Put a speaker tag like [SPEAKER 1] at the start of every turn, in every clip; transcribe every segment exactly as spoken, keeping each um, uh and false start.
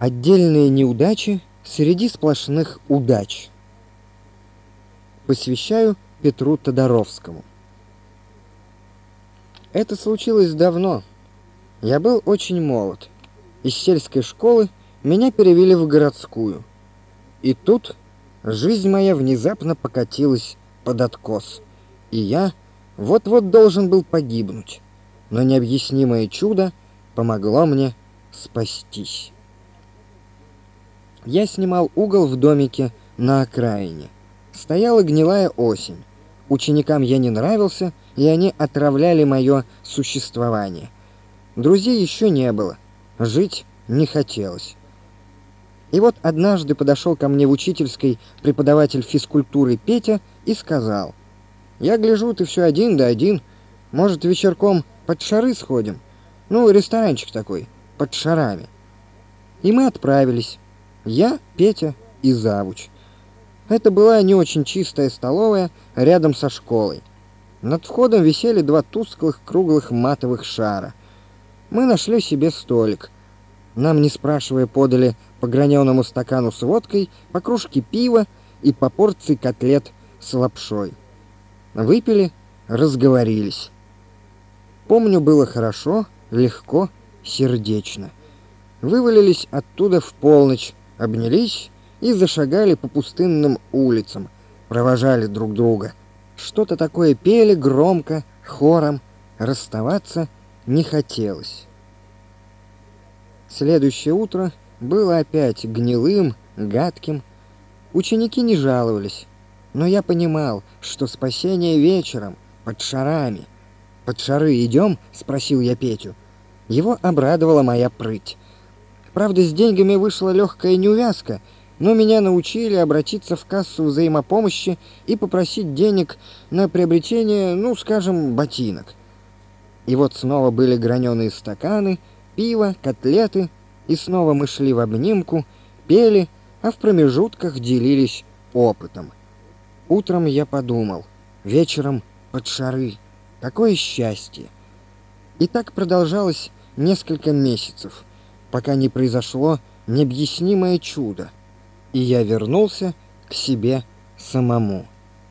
[SPEAKER 1] Отдельные неудачи среди сплошных удач. Посвящаю Петру Тодоровскому. Это случилось давно. Я был очень молод. Из сельской школы меня перевели в городскую. И тут жизнь моя внезапно покатилась под откос. И я вот-вот должен был погибнуть. Но необъяснимое чудо помогло мне спастись. Я снимал угол в домике на окраине. Стояла гнилая осень. Ученикам я не нравился, и они отравляли мое существование. Друзей еще не было. Жить не хотелось. И вот однажды подошел ко мне в учительской преподаватель физкультуры Петя и сказал: «Я гляжу, ты все один да один. Может, вечерком под шары сходим? Ну, ресторанчик такой, под шарами». И мы отправились. Я, Петя и завуч. Это была не очень чистая столовая рядом со школой. Над входом висели два тусклых круглых матовых шара. Мы нашли себе столик. Нам, не спрашивая, подали по граненому стакану с водкой, по кружке пива и по порции котлет с лапшой. Выпили, разговорились. Помню, было хорошо, легко, сердечно. Вывалились оттуда в полночь, обнялись и зашагали по пустынным улицам, провожали друг друга. Что-то такое пели громко, хором, расставаться не хотелось. Следующее утро было опять гнилым, гадким. Ученики не жаловались, но я понимал, что спасение вечером, под шарами. «Под шары идем?» — спросил я Петю. Его обрадовала моя прыть. Правда, с деньгами вышла легкая неувязка, но меня научили обратиться в кассу взаимопомощи и попросить денег на приобретение, ну, скажем, ботинок. И вот снова были граненые стаканы, пиво, котлеты, и снова мы шли в обнимку, пели, а в промежутках делились опытом. Утром я подумал, вечером под шары. Какое счастье! И так продолжалось несколько месяцев, пока не произошло необъяснимое чудо, и я вернулся к себе самому.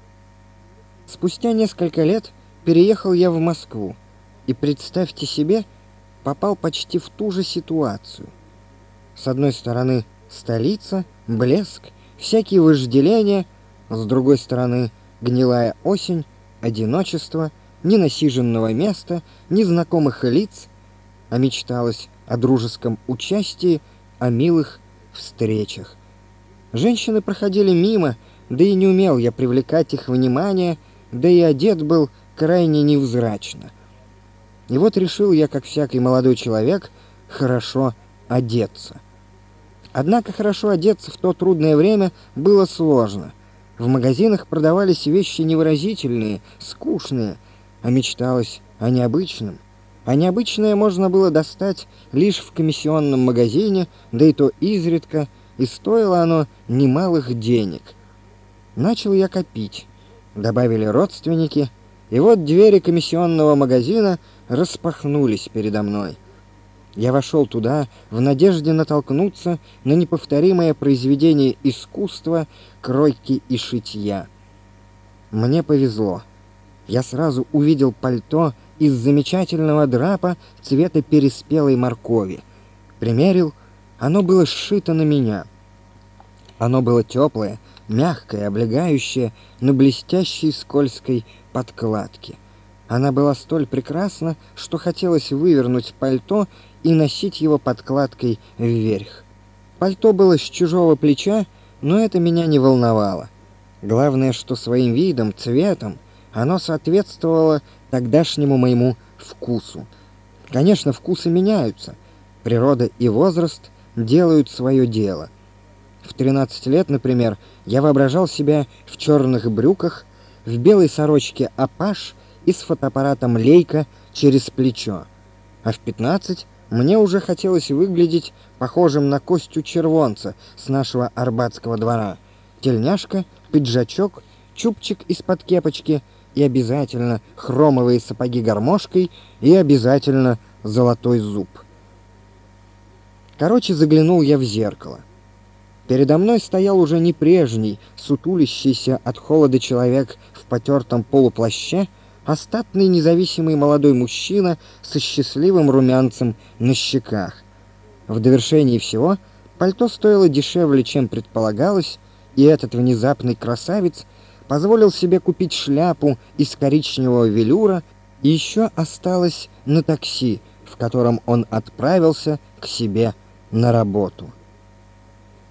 [SPEAKER 1] Спустя несколько лет переехал я в Москву, и, представьте себе, попал почти в ту же ситуацию. С одной стороны столица, блеск, всякие вожделения, с другой стороны гнилая осень, одиночество, ни насиженного места, ни знакомых лиц, а мечталось о дружеском участии, о милых встречах. Женщины проходили мимо, да и не умел я привлекать их внимание, да и одет был крайне невзрачно. И вот решил я, как всякий молодой человек, хорошо одеться. Однако хорошо одеться в то трудное время было сложно. В магазинах продавались вещи невыразительные, скучные, а мечталось о необычном. А необычное можно было достать лишь в комиссионном магазине, да и то изредка, и стоило оно немалых денег. Начал я копить. Добавили родственники, и вот двери комиссионного магазина распахнулись передо мной. Я вошел туда в надежде натолкнуться на неповторимое произведение искусства кройки и шитья. Мне повезло. Я сразу увидел пальто из замечательного драпа цвета переспелой моркови. Примерил, оно было сшито на меня. Оно было теплое, мягкое, облегающее, на блестящей скользкой подкладке. Она была столь прекрасна, что хотелось вывернуть пальто и носить его подкладкой вверх. Пальто было с чужого плеча, но это меня не волновало. Главное, что своим видом, цветом оно соответствовало тогдашнему моему вкусу. Конечно, вкусы меняются. Природа и возраст делают свое дело. В тринадцать лет, например, я воображал себя в черных брюках, в белой сорочке апаш и с фотоаппаратом Leica через плечо. А в пятнадцать мне уже хотелось выглядеть похожим на Костю Червонца с нашего Арбатского двора. Тельняшка, пиджачок, чубчик из-под кепочки и обязательно хромовые сапоги гармошкой и обязательно золотой зуб. Короче, заглянул я в зеркало. Передо мной стоял уже не прежний, сутулящийся от холода человек в потертом полуплаще, а статный независимый молодой мужчина со счастливым румянцем на щеках. В довершении всего пальто стоило дешевле, чем предполагалось, и этот внезапный красавец позволил себе купить шляпу из коричневого велюра, и еще осталось на такси, в котором он отправился к себе на работу.